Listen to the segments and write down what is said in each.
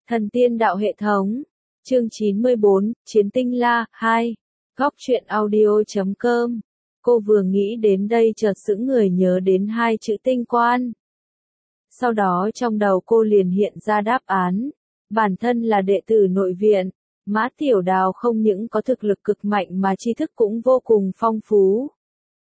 Thần tiên đạo hệ thống. Chương 94, Chiến tinh la, 2. Góc truyện audio.com. Cô vừa nghĩ đến đây chợt sững người nhớ đến hai chữ tinh quan. Sau đó trong đầu cô liền hiện ra đáp án. Bản thân là đệ tử nội viện, Mã Tiểu Đào không những có thực lực cực mạnh mà tri thức cũng vô cùng phong phú.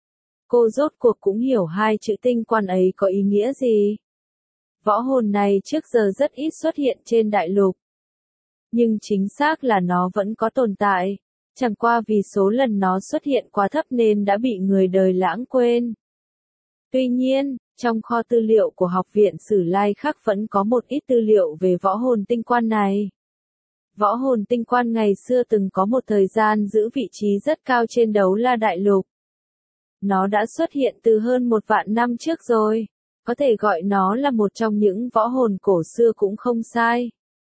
Cô rốt cuộc cũng hiểu hai chữ tinh quan ấy có ý nghĩa gì. Võ hồn này trước giờ rất ít xuất hiện trên đại lục. Nhưng chính xác là nó vẫn có tồn tại, chẳng qua vì số lần nó xuất hiện quá thấp nên đã bị người đời lãng quên. Tuy nhiên, trong kho tư liệu của Học viện Sử Lai Khắc vẫn có một ít tư liệu về võ hồn tinh quan này. Võ hồn tinh quan ngày xưa từng có một thời gian giữ vị trí rất cao trên đấu la đại lục. Nó đã xuất hiện từ hơn 1.000 năm trước rồi. Có thể gọi nó là một trong những võ hồn cổ xưa cũng không sai.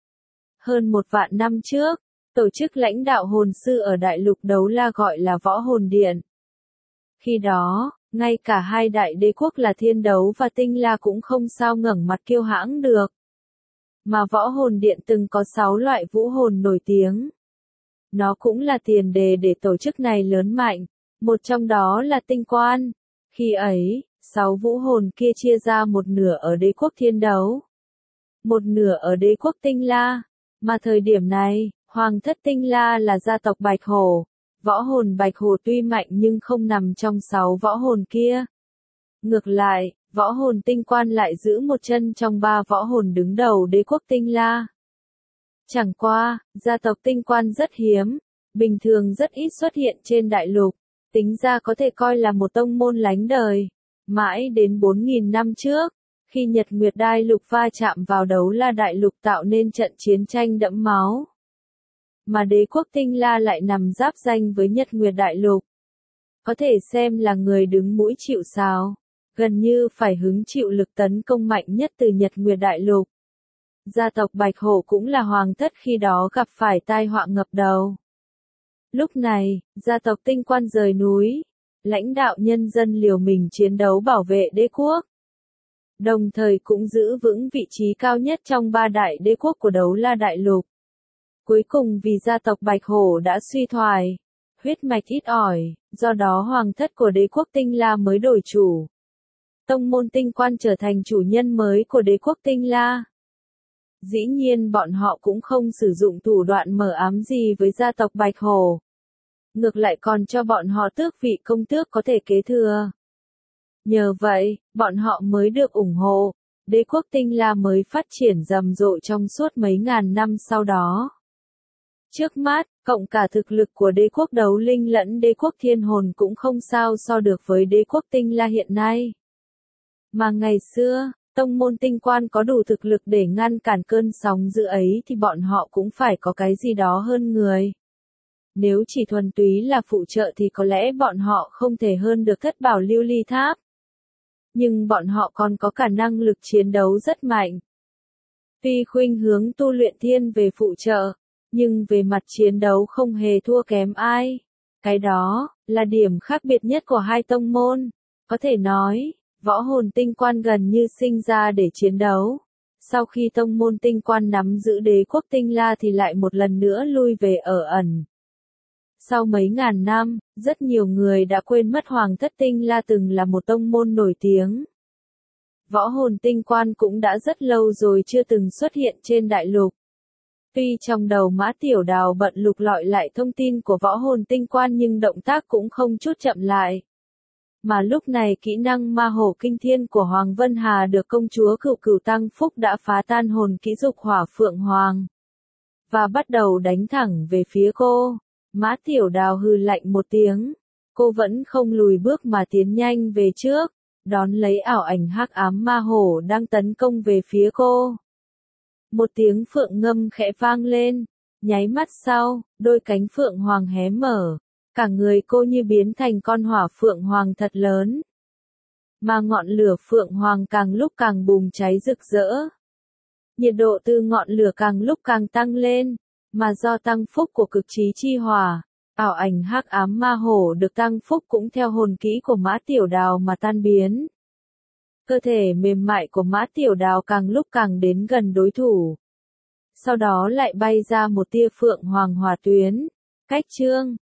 Hơn 1.000 năm trước, tổ chức lãnh đạo hồn sư ở đại lục đấu la gọi là Võ Hồn Điện. Khi đó, ngay cả hai đại đế quốc là Thiên Đấu và Tinh La cũng không sao ngẩng mặt kiêu hãnh được. Mà Võ Hồn Điện từng có 6 loại vũ hồn nổi tiếng. Nó cũng là tiền đề để tổ chức này lớn mạnh, một trong đó là tinh quan. Khi ấy, 6 vũ hồn kia chia ra một nửa ở đế quốc Thiên Đấu, một nửa ở đế quốc Tinh La, mà thời điểm này, Hoàng thất Tinh La là gia tộc Bạch Hổ. Võ hồn Bạch Hổ tuy mạnh nhưng không nằm trong 6 võ hồn kia. Ngược lại, võ hồn tinh quan lại giữ một chân trong 3 võ hồn đứng đầu đế quốc Tinh La. Chẳng qua, gia tộc tinh quan rất hiếm, bình thường rất ít xuất hiện trên đại lục, tính ra có thể coi là một tông môn lánh đời. Mãi đến 4.000 năm trước, khi Nhật Nguyệt Đại Lục va chạm vào đấu la đại lục tạo nên trận chiến tranh đẫm máu. Mà đế quốc Tinh La lại nằm giáp ranh với Nhật Nguyệt Đại Lục. Có thể xem là người đứng mũi chịu sào, gần như phải hứng chịu lực tấn công mạnh nhất từ Nhật Nguyệt Đại Lục. Gia tộc Bạch Hổ cũng là hoàng thất khi đó gặp phải tai họa ngập đầu. Lúc này, gia tộc Tinh Quan rời núi, lãnh đạo nhân dân liều mình chiến đấu bảo vệ đế quốc. Đồng thời cũng giữ vững vị trí cao nhất trong 3 đại đế quốc của đấu la đại lục. Cuối cùng vì gia tộc Bạch Hổ đã suy thoái, huyết mạch ít ỏi, do đó hoàng thất của đế quốc Tinh La mới đổi chủ. Tông môn Tinh Quan trở thành chủ nhân mới của đế quốc Tinh La. Dĩ nhiên bọn họ cũng không sử dụng thủ đoạn mờ ám gì với gia tộc Bạch Hổ. Ngược lại còn cho bọn họ tước vị công tước có thể kế thừa. Nhờ vậy, bọn họ mới được ủng hộ, đế quốc Tinh La mới phát triển rầm rộ trong suốt mấy ngàn năm sau đó. Trước mắt, cộng cả thực lực của đế quốc đấu linh lẫn đế quốc thiên hồn cũng không sao so được với đế quốc Tinh La hiện nay. Mà ngày xưa, tông môn tinh quan có đủ thực lực để ngăn cản cơn sóng dữ ấy thì bọn họ cũng phải có cái gì đó hơn người. Nếu chỉ thuần túy là phụ trợ thì có lẽ bọn họ không thể hơn được Thất Bảo Lưu Ly Tháp. Nhưng bọn họ còn có cả năng lực chiến đấu rất mạnh. Tuy khuynh hướng tu luyện thiên về phụ trợ, nhưng về mặt chiến đấu không hề thua kém ai. Cái đó là điểm khác biệt nhất của hai tông môn. Có thể nói, võ hồn tinh quan gần như sinh ra để chiến đấu. Sau khi tông môn tinh quan nắm giữ đế quốc Tinh La thì lại một lần nữa lui về ở ẩn. Sau mấy ngàn năm, rất nhiều người đã quên mất Hoàng thất Tinh La từng là một tông môn nổi tiếng. Võ hồn tinh quan cũng đã rất lâu rồi chưa từng xuất hiện trên đại lục. Tuy trong đầu Mã Tiểu Đào bận lục lọi lại thông tin của võ hồn tinh quan nhưng động tác cũng không chút chậm lại. Mà lúc này kỹ năng ma hổ kinh thiên của Hoàng Vân Hà được công chúa Cửu Cửu Tăng Phúc đã phá tan hồn kỹ dục Hỏa Phượng Hoàng. Và bắt đầu đánh thẳng về phía cô. Mã Tiểu Đào hừ lạnh một tiếng. Cô vẫn không lùi bước mà tiến nhanh về trước, đón lấy ảo ảnh hắc ám ma hổ đang tấn công về phía cô. Một tiếng phượng ngâm khẽ vang lên, nháy mắt sau, đôi cánh phượng hoàng hé mở, cả người cô như biến thành con hỏa phượng hoàng thật lớn. Mà ngọn lửa phượng hoàng càng lúc càng bùng cháy rực rỡ. Nhiệt độ từ ngọn lửa càng lúc càng tăng lên, mà do tăng phúc của cực trí chi hỏa, ảo ảnh hắc ám ma hổ được tăng phúc cũng theo hồn kỹ của Mã Tiểu Đào mà tan biến. Cơ thể mềm mại của Mã Tiểu Đào càng lúc càng đến gần đối thủ. sau đó lại bay ra một tia phượng hoàng hỏa tuyến. Cách chương